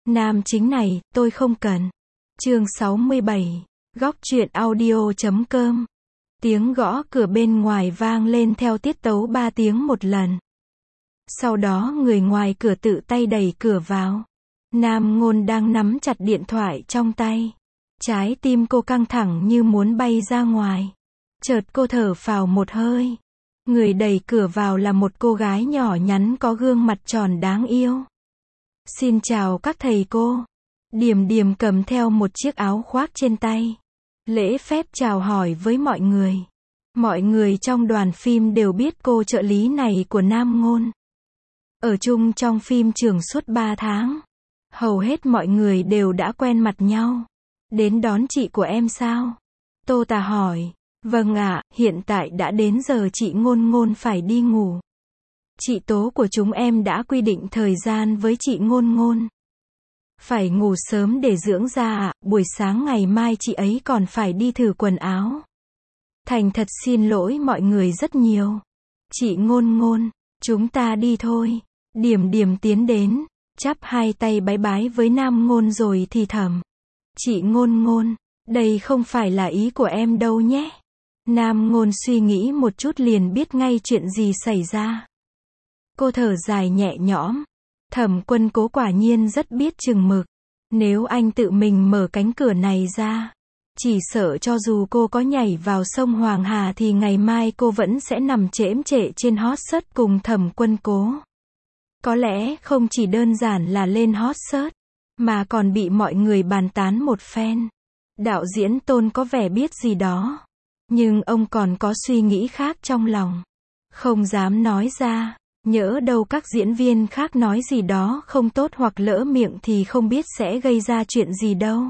Nam chính này, tôi không cần. Chương 67. Góc truyện audio.com. Tiếng gõ cửa bên ngoài vang lên theo tiết tấu 3 tiếng một lần. Sau đó người ngoài cửa tự tay đẩy cửa vào. Nam Ngôn đang nắm chặt điện thoại trong tay. Trái tim cô căng thẳng như muốn bay ra ngoài. Chợt cô thở phào một hơi. Người đẩy cửa vào là một cô gái nhỏ nhắn có gương mặt tròn đáng yêu. Xin chào các thầy cô. Điềm Điềm cầm theo một chiếc áo khoác trên tay. Lễ phép chào hỏi với mọi người. Mọi người trong đoàn phim đều biết cô trợ lý này của Nam Ngôn. Ở chung trong phim trường suốt 3 tháng. Hầu hết mọi người đều đã quen mặt nhau. Đến đón chị của em sao? Tô Tà hỏi. Vâng ạ, hiện tại đã đến giờ chị Ngôn Ngôn phải đi ngủ. Chị Tố của chúng em đã quy định thời gian với chị Ngôn Ngôn. Phải ngủ sớm để dưỡng da ạ, buổi sáng ngày mai chị ấy còn phải đi thử quần áo. Thành thật xin lỗi mọi người rất nhiều. Chị Ngôn Ngôn, chúng ta đi thôi. Điềm Điềm tiến đến, chắp hai tay bái bái với Nam Ngôn rồi thì thầm. Chị Ngôn Ngôn, đây không phải là ý của em đâu nhé. Nam Ngôn suy nghĩ một chút liền biết ngay chuyện gì xảy ra. Cô thở dài nhẹ nhõm. Thẩm Quân Cố quả nhiên rất biết chừng mực. Nếu anh tự mình mở cánh cửa này ra, chỉ sợ cho dù cô có nhảy vào sông Hoàng Hà thì ngày mai cô vẫn sẽ nằm chễm chệ trên hot search cùng Thẩm Quân Cố. Có lẽ không chỉ đơn giản là lên hot search, mà còn bị mọi người bàn tán một phen. Đạo diễn Tôn có vẻ biết gì đó, nhưng ông còn có suy nghĩ khác trong lòng. Không dám nói ra, nhỡ đâu các diễn viên khác nói gì đó không tốt hoặc lỡ miệng thì không biết sẽ gây ra chuyện gì đâu.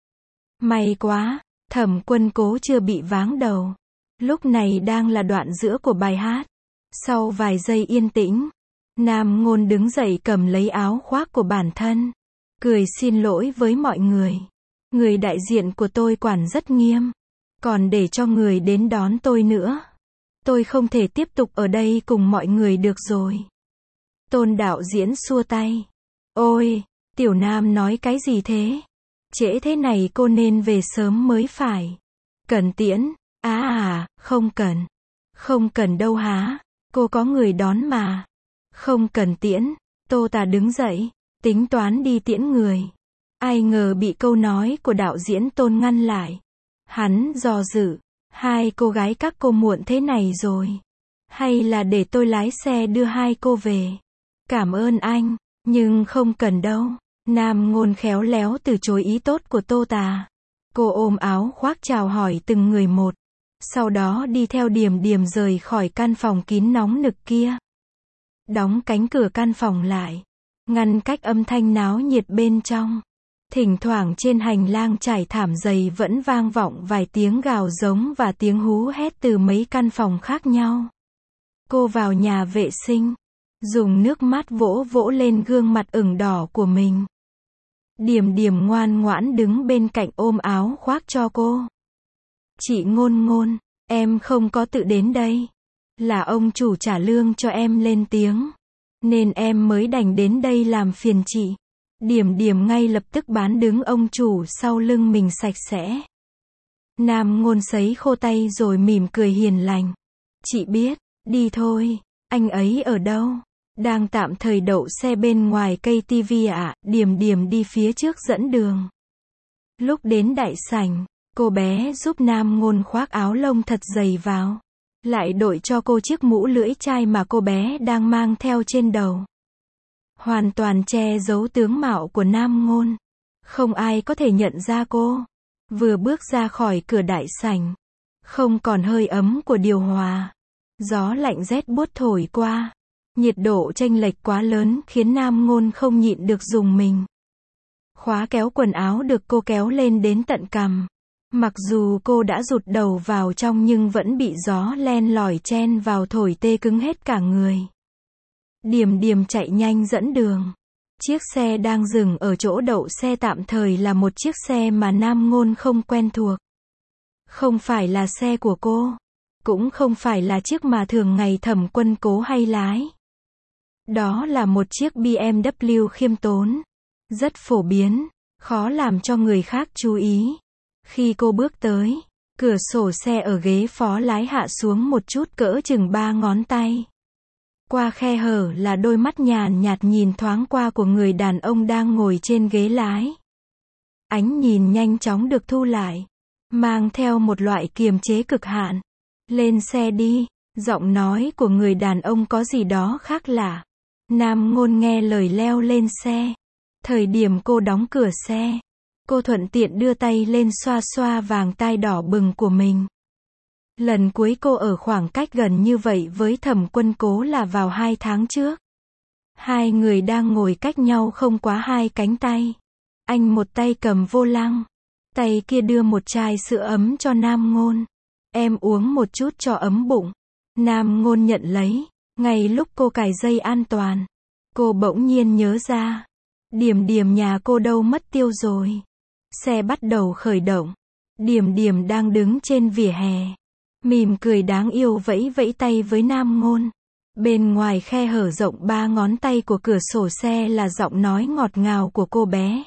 May quá, Thẩm Quân Cố chưa bị váng đầu. Lúc này đang là đoạn giữa của bài hát. Sau vài giây yên tĩnh, Nam Ngôn đứng dậy cầm lấy áo khoác của bản thân. Cười xin lỗi với mọi người. Người đại diện của tôi quản rất nghiêm. Còn để cho người đến đón tôi nữa. Tôi không thể tiếp tục ở đây cùng mọi người được rồi. Tôn đạo diễn xua tay. Ôi, Tiểu Nam nói cái gì thế? Trễ thế này cô nên về sớm mới phải. Cần tiễn. Không cần. Không cần đâu há. Cô có người đón mà. Không cần tiễn. Tô Tà đứng dậy, tính toán đi tiễn người. Ai ngờ bị câu nói của đạo diễn Tôn ngăn lại. Hắn do dự. Hai cô gái các cô muộn thế này rồi. Hay là để tôi lái xe đưa hai cô về? Cảm ơn anh, nhưng không cần đâu. Nam Ngôn khéo léo từ chối ý tốt của Tô Tà. Cô ôm áo khoác chào hỏi từng người một. Sau đó đi theo Điềm Điềm rời khỏi căn phòng kín nóng nực kia. Đóng cánh cửa căn phòng lại. Ngăn cách âm thanh náo nhiệt bên trong. Thỉnh thoảng trên hành lang trải thảm dày vẫn vang vọng vài tiếng gào giống và tiếng hú hét từ mấy căn phòng khác nhau. Cô vào nhà vệ sinh, dùng nước mát vỗ vỗ lên gương mặt ửng đỏ của mình. Điềm Điềm ngoan ngoãn đứng bên cạnh ôm áo khoác cho cô. Chị Ngôn Ngôn, em không có tự đến đây. Là ông chủ trả lương cho em lên tiếng. Nên em mới đành đến đây làm phiền chị. Điềm Điềm ngay lập tức bán đứng ông chủ sau lưng mình sạch sẽ. Nam Ngôn sấy khô tay rồi mỉm cười hiền lành. Chị biết, đi thôi, anh ấy ở đâu? Đang tạm thời đậu xe bên ngoài cây tivi ạ. Điềm Điềm đi phía trước dẫn đường. Lúc đến đại sảnh, cô bé giúp Nam Ngôn khoác áo lông thật dày vào. Lại đội cho cô chiếc mũ lưỡi chai mà cô bé đang mang theo trên đầu. Hoàn toàn che giấu tướng mạo của Nam Ngôn. Không ai có thể nhận ra cô. Vừa bước ra khỏi cửa đại sảnh, không còn hơi ấm của điều hòa. Gió lạnh rét buốt thổi qua. Nhiệt độ chênh lệch quá lớn khiến Nam Ngôn không nhịn được rùng mình. Khóa kéo quần áo được cô kéo lên đến tận cằm. Mặc dù cô đã rụt đầu vào trong nhưng vẫn bị gió len lỏi chen vào thổi tê cứng hết cả người. Điềm Điềm chạy nhanh dẫn đường. Chiếc xe đang dừng ở chỗ đậu xe tạm thời là một chiếc xe mà Nam Ngôn không quen thuộc. Không phải là xe của cô. Cũng không phải là chiếc mà thường ngày Thẩm Quân Cố hay lái. Đó là một chiếc BMW khiêm tốn. rất phổ biến, khó làm cho người khác chú ý. Khi cô bước tới, cửa sổ xe ở ghế phó lái hạ xuống một chút cỡ chừng 3 ngón tay. Qua khe hở là đôi mắt nhàn nhạt nhìn thoáng qua của người đàn ông đang ngồi trên ghế lái. Ánh nhìn nhanh chóng được thu lại, mang theo một loại kiềm chế cực hạn. Lên xe đi, giọng nói của người đàn ông có gì đó khác lạ. Nam Ngôn nghe lời leo lên xe. Thời điểm cô đóng cửa xe, cô thuận tiện đưa tay lên xoa xoa vàng tai đỏ bừng của mình. Lần cuối cô ở khoảng cách gần như vậy với Thẩm Quân Cố là vào 2 tháng trước. Hai người đang ngồi cách nhau không quá 2 cánh tay. Anh một tay cầm vô lăng, tay kia đưa một chai sữa ấm cho Nam Ngôn. Em uống một chút cho ấm bụng. Nam Ngôn nhận lấy. Ngay lúc cô cài dây an toàn, cô bỗng nhiên nhớ ra. Điểm điểm nhà cô đâu mất tiêu rồi. Xe bắt đầu khởi động. Điểm điểm đang đứng trên vỉa hè, mỉm cười đáng yêu vẫy vẫy tay với Nam Ngôn. Bên ngoài khe hở rộng 3 ngón tay của cửa sổ xe là giọng nói ngọt ngào của cô bé.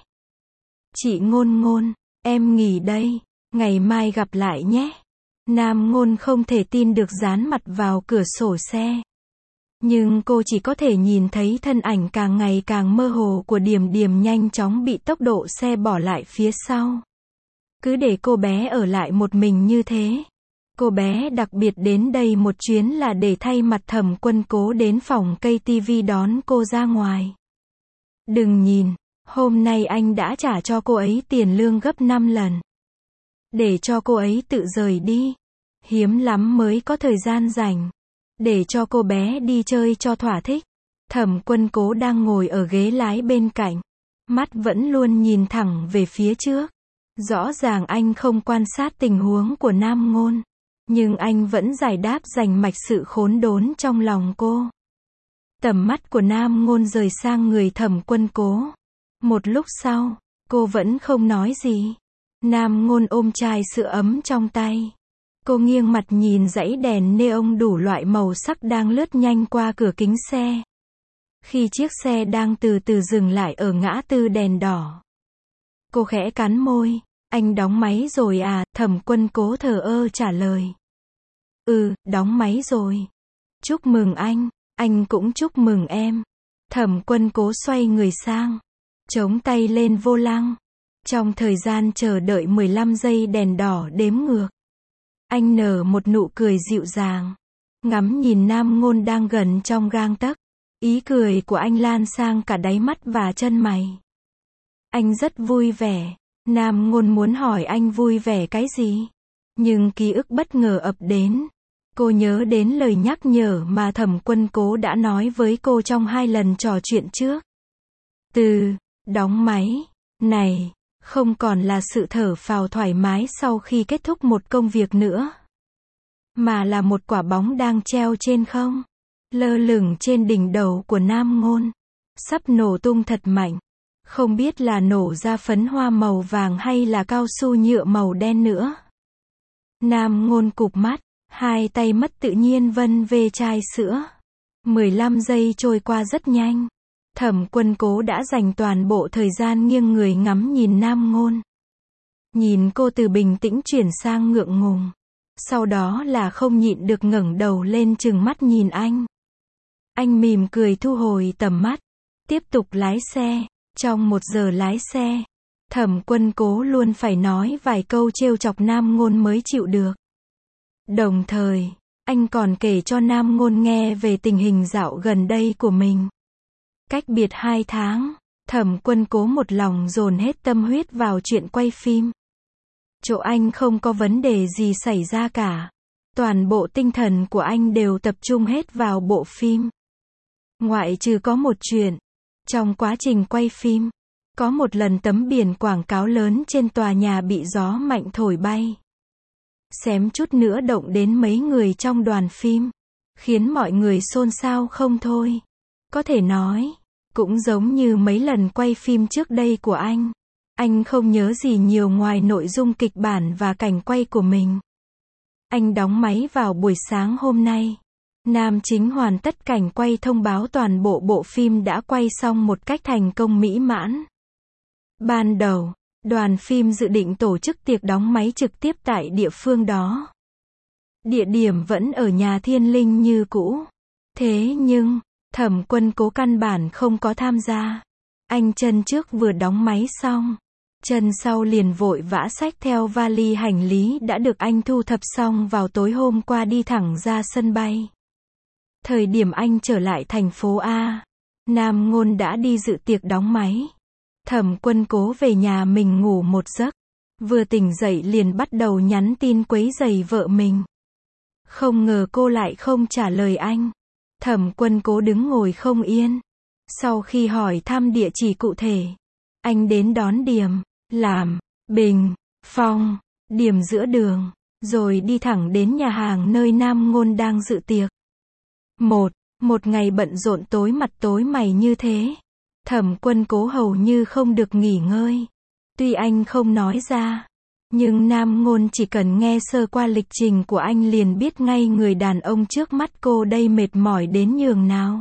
Chị Ngôn Ngôn, em nghỉ đây, ngày mai gặp lại nhé. Nam Ngôn không thể tin được dán mặt vào cửa sổ xe. Nhưng cô chỉ có thể nhìn thấy thân ảnh càng ngày càng mơ hồ của Điểm Điểm nhanh chóng bị tốc độ xe bỏ lại phía sau. Cứ để cô bé ở lại một mình như thế. Cô bé đặc biệt đến đây một chuyến là để thay mặt Thẩm Quân Cố đến phòng cây tivi đón cô ra ngoài. Đừng nhìn, hôm nay anh đã trả cho cô ấy tiền lương gấp 5 lần. Để cho cô ấy tự rời đi. Hiếm lắm mới có thời gian rảnh. Để cho cô bé đi chơi cho thỏa thích. Thẩm Quân Cố đang ngồi ở ghế lái bên cạnh. Mắt vẫn luôn nhìn thẳng về phía trước. Rõ ràng anh không quan sát tình huống của Nam Ngôn. Nhưng anh vẫn giải đáp rành mạch sự khốn đốn trong lòng cô. Tầm mắt của Nam Ngôn rời sang người Thẩm Quân Cố. Một lúc sau, cô vẫn không nói gì. Nam Ngôn ôm chai sữa ấm trong tay. Cô nghiêng mặt nhìn dãy đèn neon đủ loại màu sắc đang lướt nhanh qua cửa kính xe. Khi chiếc xe đang từ từ dừng lại ở ngã tư đèn đỏ, cô khẽ cắn môi. Anh đóng máy rồi à? Thẩm Quân Cố thờ ơ trả lời. Đóng máy rồi. Chúc mừng anh cũng chúc mừng em. Thẩm Quân Cố xoay người sang, chống tay lên vô lăng. Trong thời gian chờ đợi 15 giây đèn đỏ đếm ngược, anh nở một nụ cười dịu dàng, ngắm nhìn Nam Ngôn đang gần trong gang tấc. Ý cười của anh lan sang cả đáy mắt và chân mày. Anh rất vui vẻ. Nam Ngôn muốn hỏi anh vui vẻ cái gì, nhưng ký ức bất ngờ ập đến. Cô nhớ đến lời nhắc nhở mà Thẩm Quân Cố đã nói với cô trong 2 lần trò chuyện trước. Từ đóng máy này không còn là sự thở phào thoải mái sau khi kết thúc một công việc nữa, mà là một quả bóng đang treo trên không, lơ lửng trên đỉnh đầu của Nam Ngôn, sắp nổ tung thật mạnh. Không biết là nổ ra phấn hoa màu vàng hay là cao su nhựa màu đen nữa. Nam Ngôn cụp mắt, 2 tay mất tự nhiên vân về chai sữa. 15 giây trôi qua rất nhanh. Thẩm Quân Cố đã dành toàn bộ thời gian nghiêng người ngắm nhìn Nam Ngôn. Nhìn cô từ bình tĩnh chuyển sang ngượng ngùng. Sau đó là không nhịn được ngẩng đầu lên trừng mắt nhìn anh. Anh mỉm cười thu hồi tầm mắt, tiếp tục lái xe. Trong 1 giờ lái xe, Thẩm Quân Cố luôn phải nói vài câu trêu chọc Nam Ngôn mới chịu được. Đồng thời, anh còn kể cho Nam Ngôn nghe về tình hình dạo gần đây của mình. Cách biệt 2 tháng, Thẩm Quân Cố một lòng dồn hết tâm huyết vào chuyện quay phim. Chỗ anh không có vấn đề gì xảy ra cả. Toàn bộ tinh thần của anh đều tập trung hết vào bộ phim. Ngoại trừ có một chuyện. Trong quá trình quay phim, có một lần tấm biển quảng cáo lớn trên tòa nhà bị gió mạnh thổi bay. Xém chút nữa động đến mấy người trong đoàn phim, khiến mọi người xôn xao không thôi. Có thể nói, cũng giống như mấy lần quay phim trước đây của anh không nhớ gì nhiều ngoài nội dung kịch bản và cảnh quay của mình. Anh đóng máy vào buổi sáng hôm nay. Nam chính hoàn tất cảnh quay thông báo toàn bộ bộ phim đã quay xong một cách thành công mỹ mãn. Ban đầu, đoàn phim dự định tổ chức tiệc đóng máy trực tiếp tại địa phương đó. Địa điểm vẫn ở nhà Thiên Linh như cũ. Thế nhưng, Thẩm Quân Cố căn bản không có tham gia. Anh chân trước vừa đóng máy xong, chân sau liền vội vã xách theo vali hành lý đã được anh thu thập xong vào tối hôm qua đi thẳng ra sân bay. Thời điểm anh trở lại thành phố A, Nam Ngôn đã đi dự tiệc đóng máy. Thẩm Quân Cố về nhà mình ngủ một giấc. Vừa tỉnh dậy liền bắt đầu nhắn tin quấy rầy vợ mình. Không ngờ cô lại không trả lời anh. Thẩm Quân Cố đứng ngồi không yên. Sau khi hỏi thăm địa chỉ cụ thể, anh đến đón Điềm, Làm, Bình, Phong, Điềm giữa đường, rồi đi thẳng đến nhà hàng nơi Nam Ngôn đang dự tiệc. Một ngày bận rộn tối mặt tối mày như thế, Thẩm Quân Cố hầu như không được nghỉ ngơi. Tuy anh không nói ra, nhưng Nam Ngôn chỉ cần nghe sơ qua lịch trình của anh liền biết ngay người đàn ông trước mắt cô đây mệt mỏi đến nhường nào.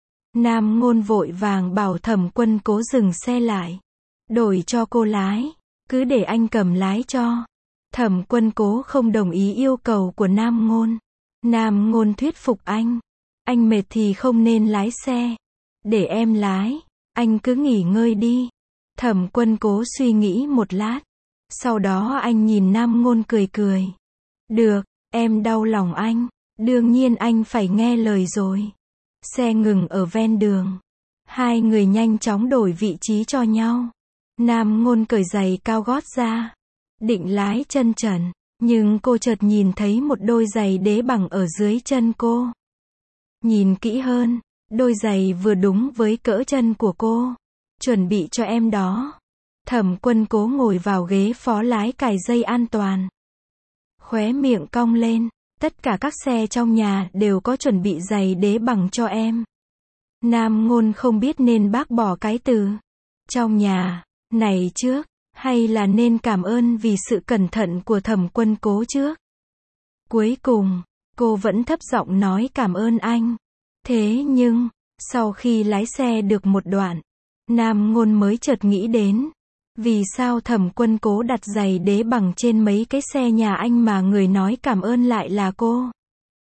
Nam Ngôn vội vàng bảo Thẩm Quân Cố dừng xe lại, đổi cho cô lái, cứ để anh cầm lái cho. Thẩm Quân Cố không đồng ý yêu cầu của Nam Ngôn. Nam Ngôn thuyết phục anh mệt thì không nên lái xe, để em lái, anh cứ nghỉ ngơi đi. Thẩm Quân Cố suy nghĩ một lát, sau đó anh nhìn Nam Ngôn cười cười. Được, em đau lòng anh, đương nhiên anh phải nghe lời rồi. Xe ngừng ở ven đường. Hai người nhanh chóng đổi vị trí cho nhau. Nam Ngôn cởi giày cao gót ra, định lái chân trần, nhưng cô chợt nhìn thấy một đôi giày đế bằng ở dưới chân cô. Nhìn kỹ hơn, đôi giày vừa đúng với cỡ chân của cô. Chuẩn bị cho em đó. Thẩm Quân Cố ngồi vào ghế phó lái cài dây an toàn. Khóe miệng cong lên. Tất cả các xe trong nhà đều có chuẩn bị giày đế bằng cho em. Nam Ngôn không biết nên bác bỏ cái từ trong nhà này trước, hay là nên cảm ơn vì sự cẩn thận của Thẩm Quân Cố trước. Cuối cùng, cô vẫn thấp giọng nói cảm ơn anh. Thế nhưng, sau khi lái xe được một đoạn, Nam Ngôn mới chợt nghĩ đến, vì sao Thẩm Quân Cố đặt giày đế bằng trên mấy cái xe nhà anh mà người nói cảm ơn lại là cô.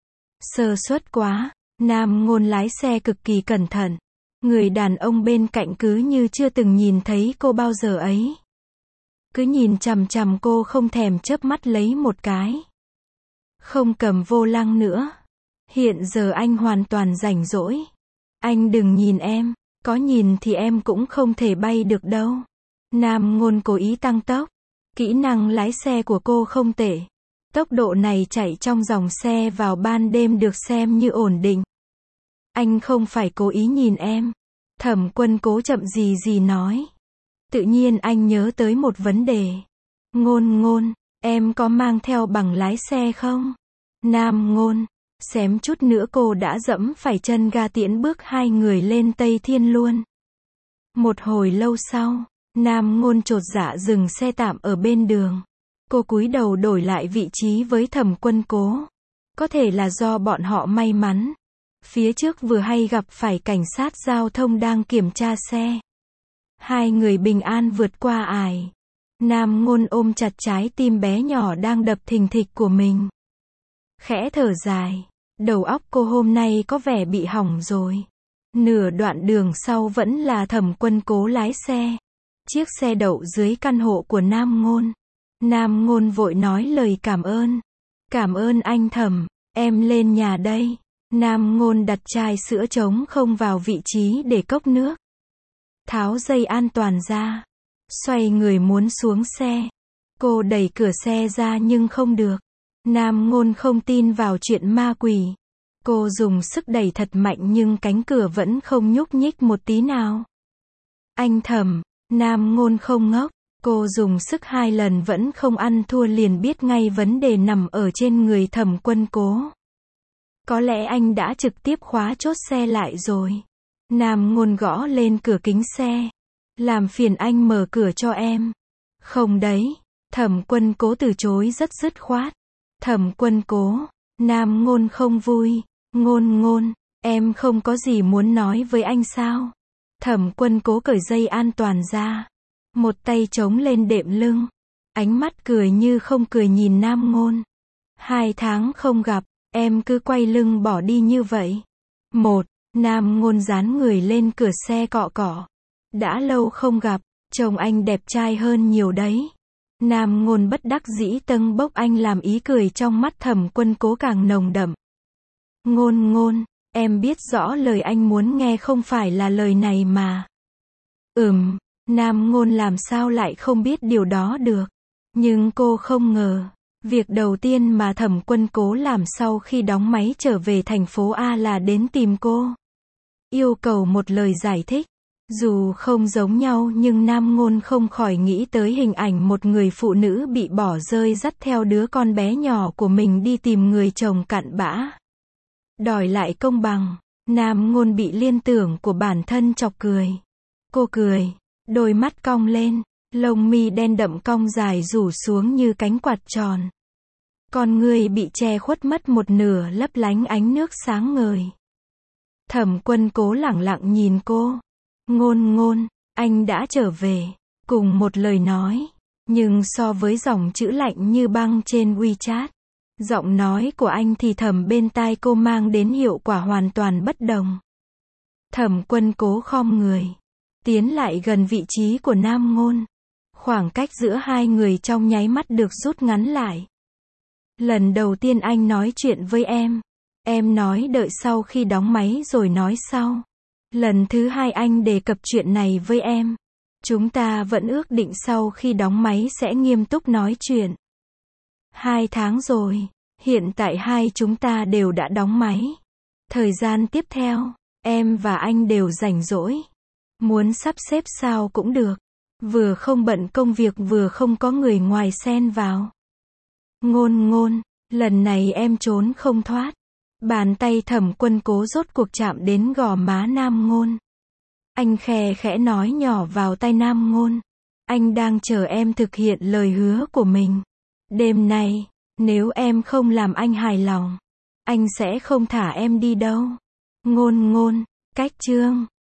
Sơ suất quá. Nam Ngôn lái xe cực kỳ cẩn thận. Người đàn ông bên cạnh cứ như chưa từng nhìn thấy cô bao giờ ấy. Cứ nhìn chằm chằm cô không thèm chớp mắt lấy một cái. Không cầm vô lăng nữa. Hiện giờ anh hoàn toàn rảnh rỗi. Anh đừng nhìn em, có nhìn thì em cũng không thể bay được đâu. Nam Ngôn cố ý tăng tốc. Kỹ năng lái xe của cô không tệ. Tốc độ này chạy trong dòng xe vào ban đêm được xem như ổn định. Anh không phải cố ý nhìn em. Thẩm Quân Cố chậm gì gì nói. Tự nhiên anh nhớ tới một vấn đề. Ngôn, em có mang theo bằng lái xe không? Nam Ngôn, xém chút nữa cô đã dẫm phải chân ga tiễn bước hai người lên Tây Thiên luôn. Một hồi lâu sau, Nam Ngôn chột dạ dừng xe tạm ở bên đường. Cô cúi đầu đổi lại vị trí với Thẩm Quân Cố. Có thể là do bọn họ may mắn. Phía trước vừa hay gặp phải cảnh sát giao thông đang kiểm tra xe. Hai người bình an vượt qua ải. Nam Ngôn ôm chặt trái tim bé nhỏ đang đập thình thịch của mình. Khẽ thở dài. Đầu óc cô hôm nay có vẻ bị hỏng rồi. Nửa đoạn đường sau vẫn là Thẩm Quân Cố lái xe. Chiếc xe đậu dưới căn hộ của Nam Ngôn. Nam Ngôn vội nói lời cảm ơn. Cảm ơn anh Thẩm, em lên nhà đây. Nam Ngôn đặt chai sữa trống không vào vị trí để cốc nước. Tháo dây an toàn ra. Xoay người muốn xuống xe. Cô đẩy cửa xe ra nhưng không được. Nam Ngôn không tin vào chuyện ma quỷ. Cô dùng sức đẩy thật mạnh nhưng cánh cửa vẫn không nhúc nhích một tí nào. Anh Thẩm, Nam Ngôn không ngốc. Cô dùng sức 2 lần vẫn không ăn thua liền biết ngay vấn đề nằm ở trên người Thẩm Quân Cố. Có lẽ anh đã trực tiếp khóa chốt xe lại rồi. Nam Ngôn gõ lên cửa kính xe. Làm phiền anh mở cửa cho em. Không đấy. Thẩm Quân Cố từ chối rất dứt khoát. Thẩm Quân Cố. Nam Ngôn không vui. Ngôn, em không có gì muốn nói với anh sao? Thẩm Quân Cố cởi dây an toàn ra. một tay chống lên đệm lưng, ánh mắt cười như không cười nhìn Nam Ngôn. 2 tháng không gặp, em cứ quay lưng bỏ đi như vậy. Nam Ngôn dán người lên cửa xe cọ cọ. Đã lâu không gặp, chồng anh đẹp trai hơn nhiều đấy. Nam Ngôn bất đắc dĩ tâng bốc anh làm ý cười trong mắt Thẩm Quân Cố càng nồng đậm. Ngôn, em biết rõ lời anh muốn nghe không phải là lời này mà. Nam Ngôn làm sao lại không biết điều đó được. Nhưng cô không ngờ, việc đầu tiên mà Thẩm Quân Cố làm sau khi đóng máy trở về thành phố A là đến tìm cô. Yêu cầu một lời giải thích. Dù không giống nhau nhưng Nam Ngôn không khỏi nghĩ tới hình ảnh một người phụ nữ bị bỏ rơi dắt theo đứa con bé nhỏ của mình đi tìm người chồng cặn bã. Đòi lại công bằng, Nam Ngôn bị liên tưởng của bản thân chọc cười. Cô cười, đôi mắt cong lên, lông mi đen đậm cong dài rủ xuống như cánh quạt tròn. Con người bị che khuất mất một nửa lấp lánh ánh nước sáng ngời. Thẩm Quân Cố lẳng lặng nhìn cô. Ngôn, anh đã trở về. Cùng một lời nói, nhưng so với dòng chữ lạnh như băng trên WeChat, giọng nói của anh thì thầm bên tai cô mang đến hiệu quả hoàn toàn bất đồng. Thẩm Quân Cố khom người, tiến lại gần vị trí của Nam Ngôn. Khoảng cách giữa hai người trong nháy mắt được rút ngắn lại. Lần đầu tiên anh nói chuyện với em nói đợi sau khi đóng máy rồi nói sau. Lần thứ hai anh đề cập chuyện này với em. Chúng ta vẫn ước định sau khi đóng máy sẽ nghiêm túc nói chuyện. 2 tháng rồi, hiện tại hai chúng ta đều đã đóng máy. Thời gian tiếp theo, em và anh đều rảnh rỗi. Muốn sắp xếp sao cũng được. Vừa không bận công việc vừa không có người ngoài xen vào. Ngôn, lần này em trốn không thoát. Bàn tay Thẩm Quân Cố rốt cuộc chạm đến gò má Nam Ngôn. Anh khe khẽ nói nhỏ vào tai Nam Ngôn. Anh đang chờ em thực hiện lời hứa của mình. Đêm nay, nếu em không làm anh hài lòng, anh sẽ không thả em đi đâu. Ngôn, cách chương